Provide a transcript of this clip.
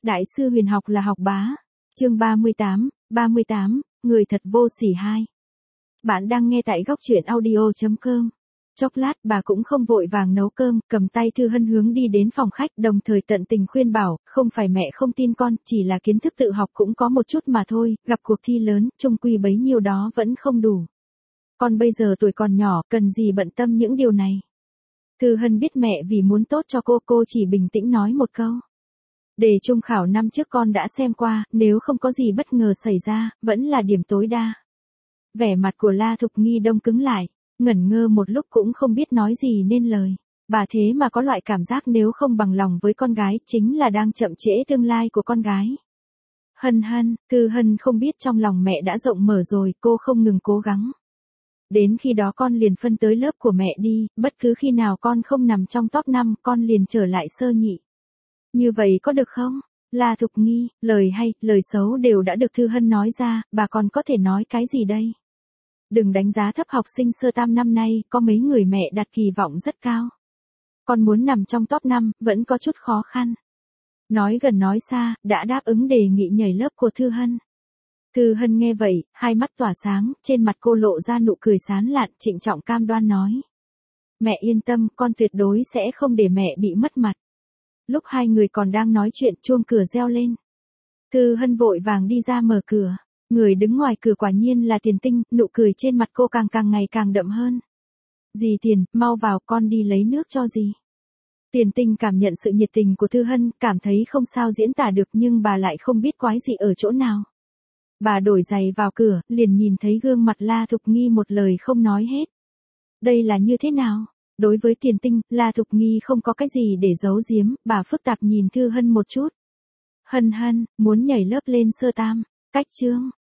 Đại sư Huyền học là học bá. Chương 38, người thật vô sỉ 2. Bạn đang nghe tại góc truyện audio.com. Chốc lát bà cũng không vội vàng nấu cơm, cầm tay Thư Hân hướng đi đến phòng khách, đồng thời tận tình khuyên bảo, không phải mẹ không tin con, chỉ là kiến thức tự học cũng có một chút mà thôi, gặp cuộc thi lớn, chung quy bấy nhiêu đó vẫn không đủ. Con bây giờ tuổi còn nhỏ, cần gì bận tâm những điều này. Thư Hân biết mẹ vì muốn tốt cho cô chỉ bình tĩnh nói một câu. Đề trung khảo năm trước con đã xem qua, nếu không có gì bất ngờ xảy ra, vẫn là điểm tối đa. Vẻ mặt của La Thục Nghi đông cứng lại, ngẩn ngơ một lúc cũng không biết nói gì nên lời. Bà thế mà có loại cảm giác nếu không bằng lòng với con gái chính là đang chậm trễ tương lai của con gái. Hân, Thư Hân không biết trong lòng mẹ đã rộng mở rồi, cô không ngừng cố gắng. Đến khi đó con liền phân tới lớp của mẹ đi, bất cứ khi nào con không nằm trong top 5, con liền trở lại sơ nhị. Như vậy có được không? La Thục Nghi, lời hay, lời xấu đều đã được Thư Hân nói ra, bà còn có thể nói cái gì đây? Đừng đánh giá thấp học sinh sơ tam năm nay, có mấy người mẹ đặt kỳ vọng rất cao. Con muốn nằm trong top 5, vẫn có chút khó khăn. Nói gần nói xa, đã đáp ứng đề nghị nhảy lớp của Thư Hân. Thư Hân nghe vậy, hai mắt tỏa sáng, trên mặt cô lộ ra nụ cười sán lạn, trịnh trọng cam đoan nói. Mẹ yên tâm, con tuyệt đối sẽ không để mẹ bị mất mặt. Lúc hai người còn đang nói chuyện, chuông cửa reo lên. Thư Hân vội vàng đi ra mở cửa. Người đứng ngoài cửa quả nhiên là Tiền Tinh, nụ cười trên mặt cô càng ngày càng đậm hơn. Dì Tiền, mau vào, con đi lấy nước cho dì. Tiền Tinh cảm nhận sự nhiệt tình của Thư Hân, cảm thấy không sao diễn tả được nhưng bà lại không biết quái gì ở chỗ nào. Bà đổi giày vào cửa, liền nhìn thấy gương mặt La Thục Nghi một lời không nói hết. Đây là như thế nào? Đối với Tiền Tinh, La Thục Nghi không có cái gì để giấu giếm, bà phức tạp nhìn Thư Hân một chút. Hân, muốn nhảy lớp lên sơ tam, cách chương,